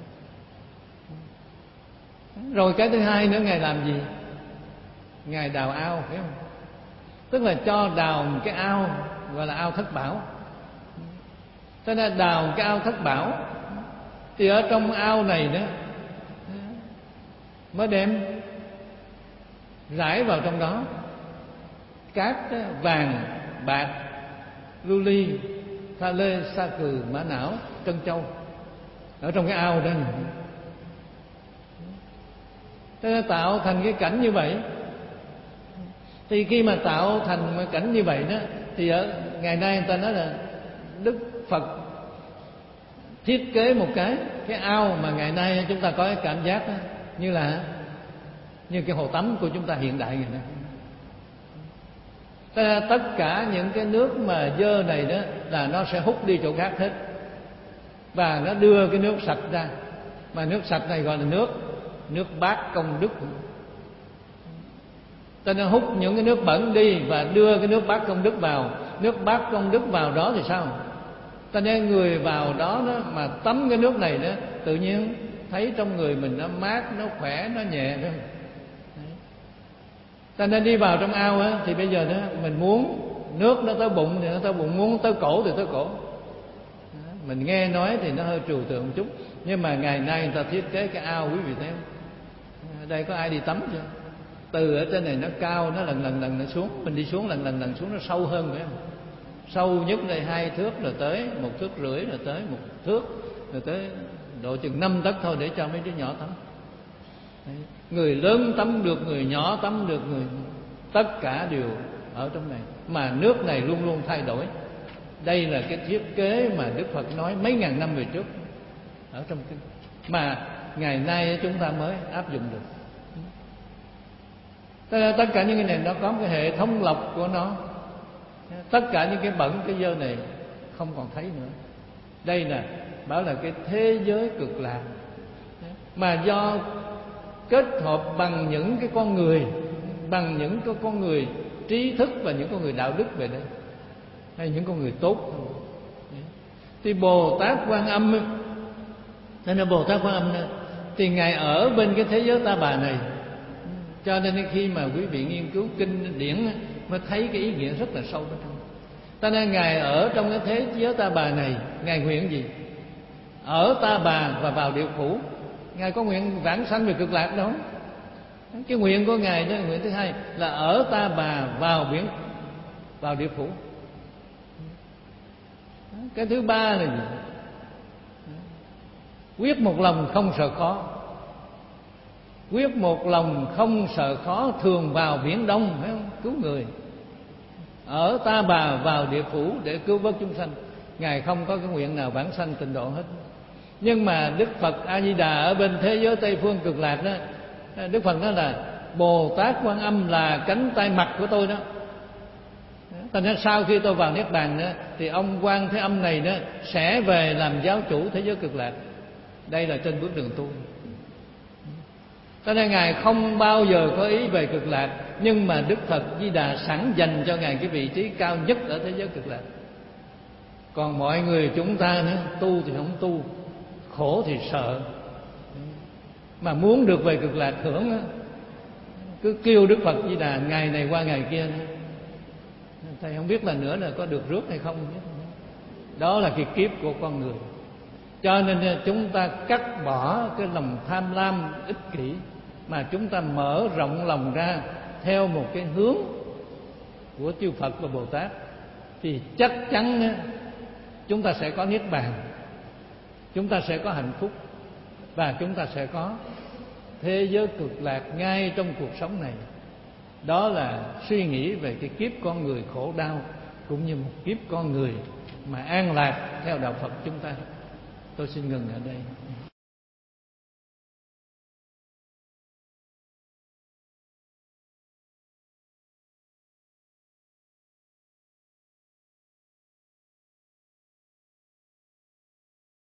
Rồi cái thứ hai nữa, Ngài làm gì? Ngài đào ao, phải không? Tức là cho đào một cái ao gọi là ao Thất Bảo. Cho nên đào cái ao Thất Bảo thì ở trong ao này đó mới đem rải vào trong đó cát vàng, bạc, lưu ly, pha lê, sa cừ, mã não, trân châu ở trong cái ao đó. Cho nên tạo thành cái cảnh như vậy. Thì khi mà tạo thành cái cảnh như vậy đó, thì ở ngày nay người ta nói là Đức Phật thiết kế một cái ao mà ngày nay chúng ta có cái cảm giác đó, như cái hồ tắm của chúng ta hiện đại này. Tất cả những cái nước mà dơ này đó là nó sẽ hút đi chỗ khác hết. và nó đưa cái nước sạch ra. Mà nước sạch này gọi là nước bát công đức. Ta nó hút những cái nước bẩn đi và đưa cái nước bát công đức vào. Nước bát công đức vào đó thì sao? Ta nên người vào đó mà tắm cái nước này đó, tự nhiên thấy trong người mình nó mát, nó khỏe, nó nhẹ đó. Ta nên đi vào trong ao á, thì bây giờ đó mình muốn nước nó tới bụng thì nó tới bụng, muốn tới cổ thì tới cổ. Mình nghe nói thì nó hơi trừu tượng một chút, nhưng mà ngày nay người ta thiết kế cái ao, quý vị thấy không? Đây có ai đi tắm chưa? Từ ở trên này nó cao, nó lần nó xuống, mình đi xuống lần xuống, nó sâu hơn phải không? Sâu nhất đây 2 thước rồi tới 1,5 thước rồi tới 1 thước rồi tới độ chừng 5 tấc thôi để cho mấy đứa nhỏ tắm. Đấy. Người lớn tắm được, người nhỏ tắm được, người tất cả đều ở trong này, mà nước này luôn luôn thay đổi. Đây là cái thiết kế mà Đức Phật nói mấy ngàn năm về trước ở trong kinh, mà ngày nay chúng ta mới áp dụng được. Tất cả những cái này nó có cái hệ thống lọc của nó. Tất cả những cái bẩn, cái dơ này không còn thấy nữa. Đây là bảo là cái thế giới cực lạc, mà do kết hợp bằng những cái con người, bằng những cái con người trí thức và những con người đạo đức về đây, hay những con người tốt. Thì Bồ Tát Quan Âm, nên là Bồ Tát Quan Âm thì Ngài ở bên cái thế giới Ta Bà này, cho nên khi mà quý vị nghiên cứu kinh điển mới thấy cái ý nghĩa rất là sâu bên trong. Ta nên Ngài ở trong cái thế giới Ta Bà này, Ngài nguyện gì? Ở Ta Bà và vào địa phủ. Ngài có nguyện vãng sanh về cực lạc đâu. Cái nguyện của Ngài đó, nguyện thứ hai là ở Ta Bà vào địa phủ. Cái thứ ba là gì? Quyết một lòng không sợ khó. Quyết một lòng không sợ khó, thường vào biển đông, phải không? Cứu người. Ở Ta Bà vào địa phủ để cứu vớt chúng sanh. Ngài không có cái nguyện nào vãng sanh tịnh độ hết. Nhưng mà Đức Phật A Di Đà ở bên thế giới Tây phương cực lạc đó, Đức Phật nói là Bồ Tát Quan Âm là cánh tay mặt của tôi đó. Thành ra sau khi tôi vào Niết Bàn đó, thì ông Quan Thế Âm này đó sẽ về làm giáo chủ thế giới cực lạc. Đây là trên bước đường tu. Cho nên Ngài không bao giờ có ý về cực lạc, nhưng mà Đức Phật Di Đà sẵn dành cho Ngài cái vị trí cao nhất ở thế giới cực lạc. Còn mọi người chúng ta nữa, tu thì không tu, khổ thì sợ, mà muốn được về cực lạc hưởng đó, cứ kêu Đức Phật Di Đà ngày này qua ngày kia nữa. Thầy không biết là nữa là có được rước hay không. Đó là cái kiếp của con người. Cho nên chúng ta cắt bỏ cái lòng tham lam ích kỷ, mà chúng ta mở rộng lòng ra theo một cái hướng của chư Phật và Bồ Tát, thì chắc chắn chúng ta sẽ có Niết Bàn, chúng ta sẽ có hạnh phúc, và chúng ta sẽ có thế giới cực lạc ngay trong cuộc sống này. Đó là suy nghĩ về cái kiếp con người khổ đau, cũng như một kiếp con người mà an lạc theo đạo Phật chúng ta. Tôi xin ngừng ở đây.